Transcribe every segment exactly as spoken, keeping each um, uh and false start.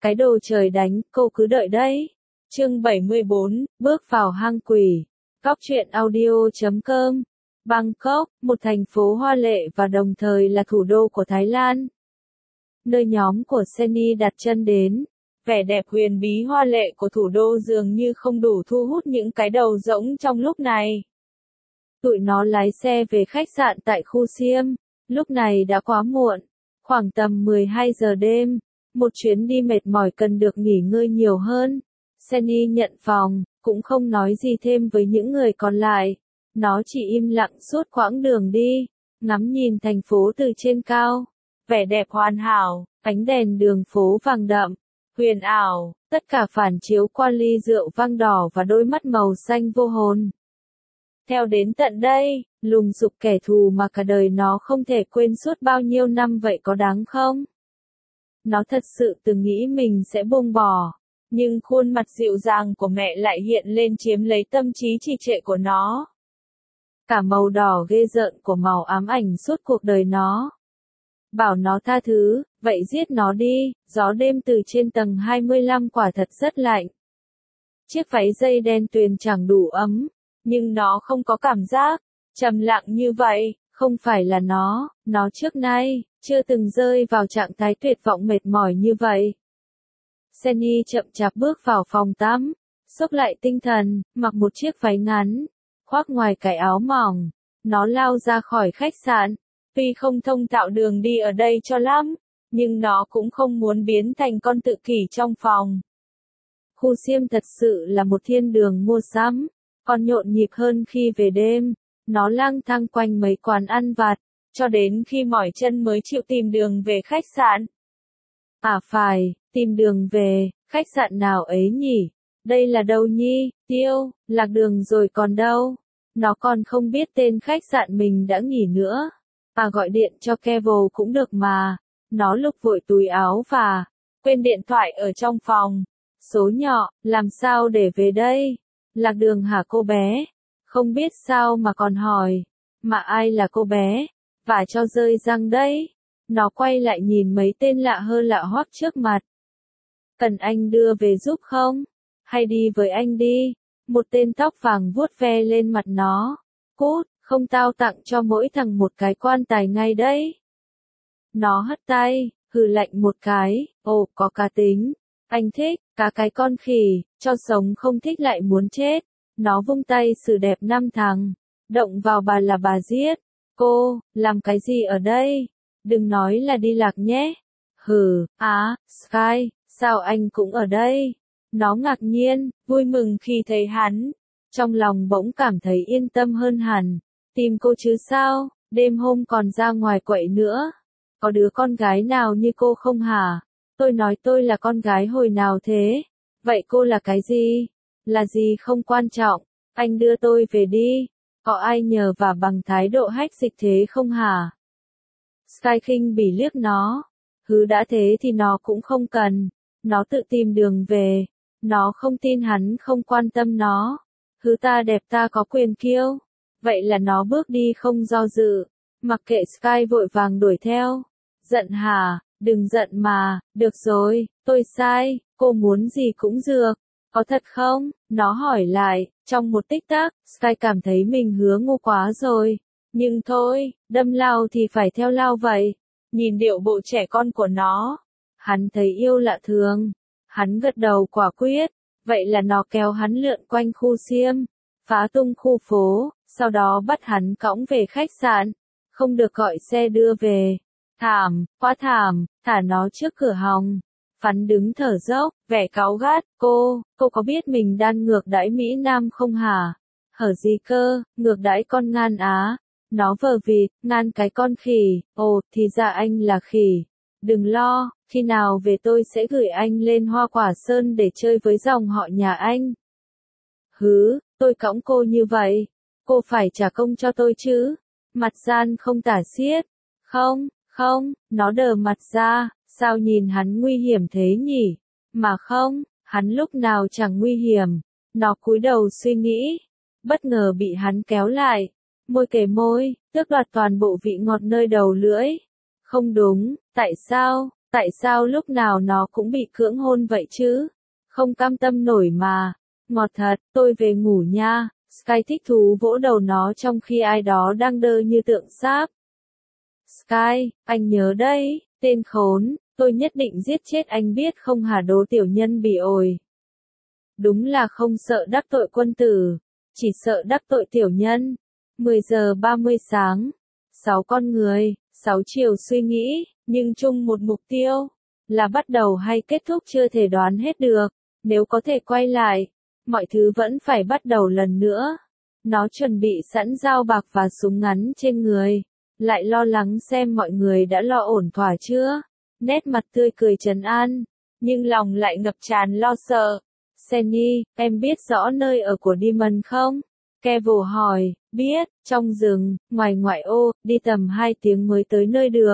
Cái đồ trời đánh, cô cứ đợi đấy. Chương bảy mươi bốn, bước vào hang quỷ. Góc truyện audio chấm com. Bangkok, một thành phố hoa lệ và đồng thời là thủ đô của Thái Lan. Nơi nhóm của Sunny đặt chân đến. Vẻ đẹp huyền bí hoa lệ của thủ đô dường như không đủ thu hút những cái đầu rỗng trong lúc này. Tụi nó lái xe về khách sạn tại khu Siam. Lúc này đã quá muộn. Khoảng tầm mười hai giờ đêm. Một chuyến đi mệt mỏi cần được nghỉ ngơi nhiều hơn. Sunny nhận phòng, cũng không nói gì thêm với những người còn lại. Nó chỉ im lặng suốt quãng đường đi, ngắm nhìn thành phố từ trên cao. Vẻ đẹp hoàn hảo, ánh đèn đường phố vàng đậm, huyền ảo, tất cả phản chiếu qua ly rượu vang đỏ và đôi mắt màu xanh vô hồn. Theo đến tận đây, lùng sục kẻ thù mà cả đời nó không thể quên suốt bao nhiêu năm vậy có đáng không? Nó thật sự từng nghĩ mình sẽ buông bỏ, nhưng khuôn mặt dịu dàng của mẹ lại hiện lên chiếm lấy tâm trí trì trệ của nó. Cả màu đỏ ghê rợn của màu ám ảnh suốt cuộc đời nó. Bảo nó tha thứ, vậy giết nó đi, gió đêm từ trên tầng hai mươi lăm quả thật rất lạnh. Chiếc váy dây đen tuyền chẳng đủ ấm, nhưng nó không có cảm giác, trầm lặng như vậy, không phải là nó, nó trước nay, chưa từng rơi vào trạng thái tuyệt vọng mệt mỏi như vậy. Sunny chậm chạp bước vào phòng tắm, xốc lại tinh thần, mặc một chiếc váy ngắn, khoác ngoài cái áo mỏng, nó lao ra khỏi khách sạn. Tuy không thông thạo đường đi ở đây cho lắm, nhưng nó cũng không muốn biến thành con tự kỷ trong phòng. Khu Siam thật sự là một thiên đường mua sắm, còn nhộn nhịp hơn khi về đêm. Nó lang thang quanh mấy quán ăn vặt, cho đến khi mỏi chân mới chịu tìm đường về khách sạn. À phải, tìm đường về, khách sạn nào ấy nhỉ? Đây là đâu nhi? Tiêu, lạc đường rồi còn đâu? Nó còn không biết tên khách sạn mình đã nghỉ nữa. À gọi điện cho Kevo cũng được mà. Nó lục vội túi áo và quên điện thoại ở trong phòng. Số nhỏ, làm sao để về đây? Lạc đường hả cô bé? Không biết sao mà còn hỏi. Mà ai là cô bé? Và cho rơi răng đấy. Nó quay lại nhìn mấy tên lạ hơn lạ hoắc trước mặt. Cần anh đưa về giúp không? Hay đi với anh đi? Một tên tóc vàng vuốt ve lên mặt nó. Cút, không tao tặng cho mỗi thằng một cái quan tài ngay đấy. Nó hất tay, hừ lạnh một cái. Ồ, có cá tính. Anh thích, cá cái con khỉ, cho sống không thích lại muốn chết. Nó vung tay xử đẹp năm thằng. Động vào bà là bà giết. Cô, làm cái gì ở đây? Đừng nói là đi lạc nhé. Hừ, á, Sky, sao anh cũng ở đây? Nó ngạc nhiên, vui mừng khi thấy hắn. Trong lòng bỗng cảm thấy yên tâm hơn hẳn. Tìm cô chứ sao, đêm hôm còn ra ngoài quậy nữa. Có đứa con gái nào như cô không hả? Tôi nói tôi là con gái hồi nào thế? Vậy cô là cái gì? Là gì không quan trọng, anh đưa tôi về đi. Có ai nhờ vả bằng thái độ hách dịch thế không hả? Sky khinh bỉ liếc nó. Hứ đã thế thì nó cũng không cần. Nó tự tìm đường về. Nó không tin hắn không quan tâm nó. Hứ ta đẹp ta có quyền kiêu. Vậy là nó bước đi không do dự. Mặc kệ Sky vội vàng đuổi theo. Giận hả? Đừng giận mà. Được rồi, tôi sai. Cô muốn gì cũng được. Có thật không? Nó hỏi lại. Trong một tích tắc, Sky cảm thấy mình hứa ngu quá rồi. Nhưng thôi, đâm lao thì phải theo lao vậy. Nhìn điệu bộ trẻ con của nó. Hắn thấy yêu lạ thường. Hắn gật đầu quả quyết. Vậy là nó kéo hắn lượn quanh khu Siam. Phá tung khu phố. Sau đó bắt hắn cõng về khách sạn. Không được gọi xe đưa về. Thảm, quá thảm, thả nó trước cửa hòng. Phắn đứng thở dốc, vẻ cáu gắt. Cô, cô có biết mình đang ngược đãi Mỹ Nam không hả? Hở gì cơ, ngược đãi con Ngan Á. Nó vờ vịt, Ngan cái con khỉ. Ồ, thì ra anh là khỉ. Đừng lo, khi nào về tôi sẽ gửi anh lên Hoa Quả Sơn để chơi với dòng họ nhà anh. Hứ, tôi cõng cô như vậy. Cô phải trả công cho tôi chứ. Mặt gian không tả xiết. Không, không, nó đờ mặt ra. Sao nhìn hắn nguy hiểm thế nhỉ? Mà không, hắn lúc nào chẳng nguy hiểm. Nó cúi đầu suy nghĩ. Bất ngờ bị hắn kéo lại. Môi kề môi, tước đoạt toàn bộ vị ngọt nơi đầu lưỡi. Không đúng, tại sao? Tại sao lúc nào nó cũng bị cưỡng hôn vậy chứ? Không cam tâm nổi mà. Ngọt thật, tôi về ngủ nha. Sky thích thú vỗ đầu nó trong khi ai đó đang đơ như tượng sáp. Sky, anh nhớ đấy, tên khốn, tôi nhất định giết chết anh biết không hả đố tiểu nhân bỉ ổi. Đúng là không sợ đắc tội quân tử, chỉ sợ đắc tội tiểu nhân. mười giờ ba mươi sáng, sáu con người, sáu chiều suy nghĩ, nhưng chung một mục tiêu, là bắt đầu hay kết thúc chưa thể đoán hết được. Nếu có thể quay lại, mọi thứ vẫn phải bắt đầu lần nữa. Nó chuẩn bị sẵn dao bạc và súng ngắn trên người, lại lo lắng xem mọi người đã lo ổn thỏa chưa. Nét mặt tươi cười trấn an, nhưng lòng lại ngập tràn lo sợ. Senny, em biết rõ nơi ở của Demon không? Kevo hỏi, biết, trong rừng, ngoài ngoại ô, đi tầm hai tiếng mới tới nơi được.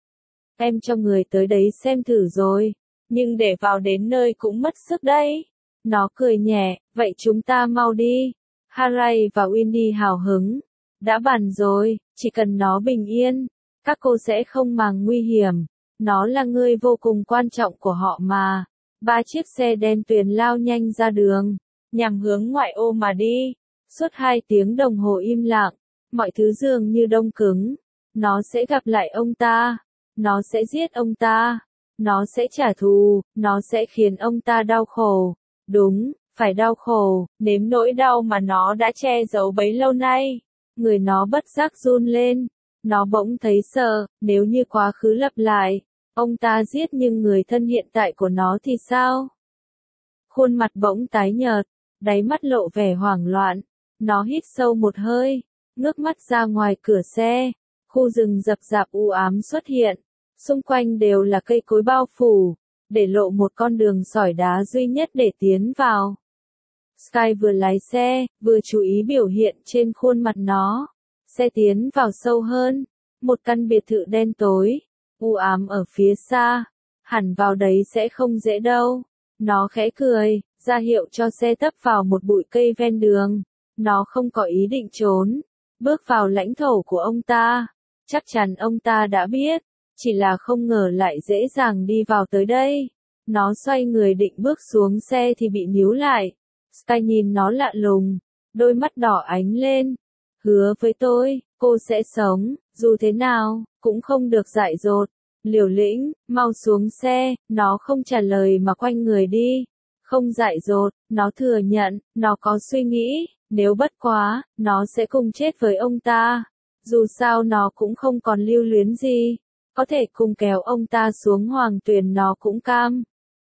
Em cho người tới đấy xem thử rồi, nhưng để vào đến nơi cũng mất sức đấy. Nó cười nhẹ, vậy chúng ta mau đi. Haray và Windy hào hứng. Đã bàn rồi, chỉ cần nó bình yên, các cô sẽ không màng nguy hiểm. Nó là người vô cùng quan trọng của họ mà. Ba chiếc xe đen tuyền lao nhanh ra đường, nhằm hướng ngoại ô mà đi. Suốt hai tiếng đồng hồ im lặng, mọi thứ dường như đông cứng. Nó sẽ gặp lại ông ta. Nó sẽ giết ông ta. Nó sẽ trả thù. Nó sẽ khiến ông ta đau khổ. Đúng, phải đau khổ, nếm nỗi đau mà nó đã che giấu bấy lâu nay. Người nó bất giác run lên. Nó bỗng thấy sợ, nếu như quá khứ lặp lại, ông ta giết nhưng người thân hiện tại của nó thì sao? Khuôn mặt bỗng tái nhợt, đáy mắt lộ vẻ hoảng loạn. Nó hít sâu một hơi, ngước mắt ra ngoài cửa xe. Khu rừng rậm rạp u ám xuất hiện, xung quanh đều là cây cối bao phủ, để lộ một con đường sỏi đá duy nhất để tiến vào. Sky vừa lái xe, vừa chú ý biểu hiện trên khuôn mặt nó. Xe tiến vào sâu hơn, một căn biệt thự đen tối, u ám ở phía xa. Hẳn vào đấy sẽ không dễ đâu. Nó khẽ cười, ra hiệu cho xe tấp vào một bụi cây ven đường. Nó không có ý định trốn, bước vào lãnh thổ của ông ta. Chắc chắn ông ta đã biết, chỉ là không ngờ lại dễ dàng đi vào tới đây. Nó xoay người định bước xuống xe thì bị níu lại. Sky nhìn nó lạ lùng, đôi mắt đỏ ánh lên. Hứa với tôi, cô sẽ sống, dù thế nào, cũng không được dại dột. Liều lĩnh, mau xuống xe. Nó không trả lời mà quay người đi. Không dại dột, nó thừa nhận, nó có suy nghĩ, nếu bất quá, nó sẽ cùng chết với ông ta. Dù sao nó cũng không còn lưu luyến gì, có thể cùng kéo ông ta xuống hoàng tuyền nó cũng cam.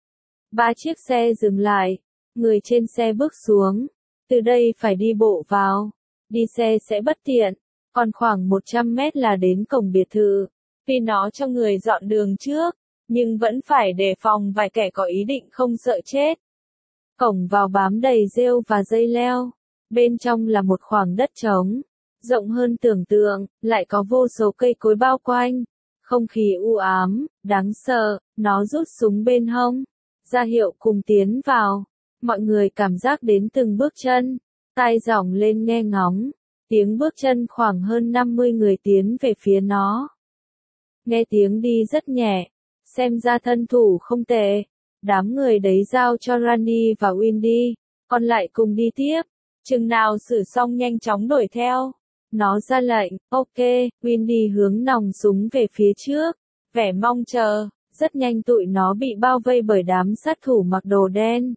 Ba chiếc xe dừng lại, người trên xe bước xuống. Từ đây phải đi bộ vào, đi xe sẽ bất tiện, còn khoảng một trăm mét là đến cổng biệt thự. Vì nó cho người dọn đường trước, nhưng vẫn phải đề phòng vài kẻ có ý định không sợ chết. Cổng vào bám đầy rêu và dây leo, bên trong là một khoảng đất trống, rộng hơn tưởng tượng, lại có vô số cây cối bao quanh. Không khí u ám, đáng sợ. Nó rút súng bên hông, ra hiệu cùng tiến vào. Mọi người cảm giác đến từng bước chân, tai dỏng lên nghe ngóng. Tiếng bước chân khoảng hơn năm mươi người tiến về phía nó. Nghe tiếng đi rất nhẹ, xem ra thân thủ không tệ. Đám người đấy giao cho Randy và Windy, còn lại cùng đi tiếp. Chừng nào xử xong nhanh chóng đuổi theo. Nó ra lệnh, ok, Windy hướng nòng súng về phía trước, vẻ mong chờ. Rất nhanh tụi nó bị bao vây bởi đám sát thủ mặc đồ đen.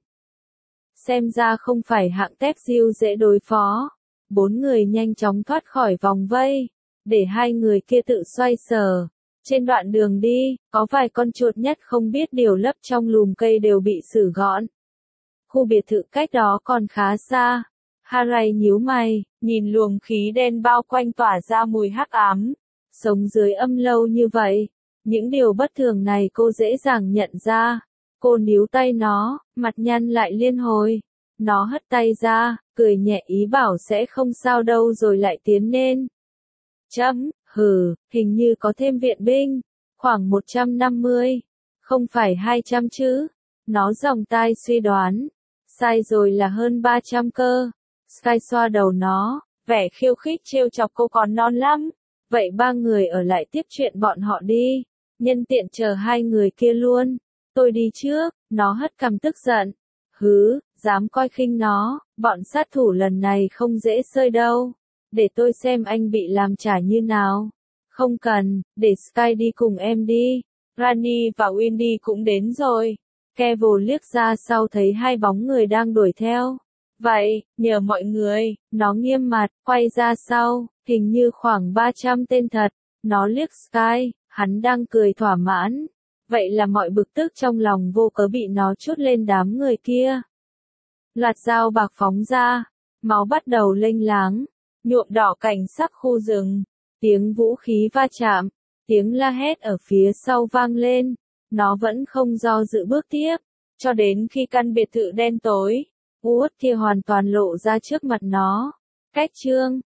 Xem ra không phải hạng tép diêu dễ đối phó. Bốn người nhanh chóng thoát khỏi vòng vây, để hai người kia tự xoay sở. Trên đoạn đường đi, có vài con chuột nhất không biết điều lấp trong lùm cây đều bị xử gọn. Khu biệt thự cách đó còn khá xa. Haray nhíu mày, nhìn luồng khí đen bao quanh tỏa ra mùi hắc ám. Sống dưới âm lâu như vậy, những điều bất thường này cô dễ dàng nhận ra. Cô níu tay nó, mặt nhăn lại liên hồi. Nó hất tay ra, cười nhẹ ý bảo sẽ không sao đâu rồi lại tiến lên. Chấm, hừ, hình như có thêm viện binh. Khoảng một trăm năm mươi. Không phải hai trăm chứ. Nó giòng tai suy đoán. Sai rồi là hơn ba trăm cơ. Sky xoa đầu nó, vẻ khiêu khích trêu chọc cô còn non lắm. Vậy ba người ở lại tiếp chuyện bọn họ đi. nhân tiện chờ hai người kia luôn. Tôi đi trước, nó hất cằm tức giận. Hứ, dám coi khinh nó, bọn sát thủ lần này không dễ xơi đâu. Để tôi xem anh bị làm trả như nào. Không cần, để Sky đi cùng em đi. Rani và Windy cũng đến rồi. Kevin liếc ra sau thấy hai bóng người đang đuổi theo. Vậy, nhờ mọi người, nó nghiêm mặt, quay ra sau, hình như khoảng ba trăm tên thật. Nó liếc Sky, hắn đang cười thỏa mãn. Vậy là mọi bực tức trong lòng vô cớ bị nó trút lên đám người kia. Loạt dao bạc phóng ra, máu bắt đầu lênh láng, nhuộm đỏ cảnh sắc khu rừng, tiếng vũ khí va chạm, tiếng la hét ở phía sau vang lên, nó vẫn không do dự bước tiếp, cho đến khi căn biệt thự đen tối, uất kia hoàn toàn lộ ra trước mặt nó. Cách chương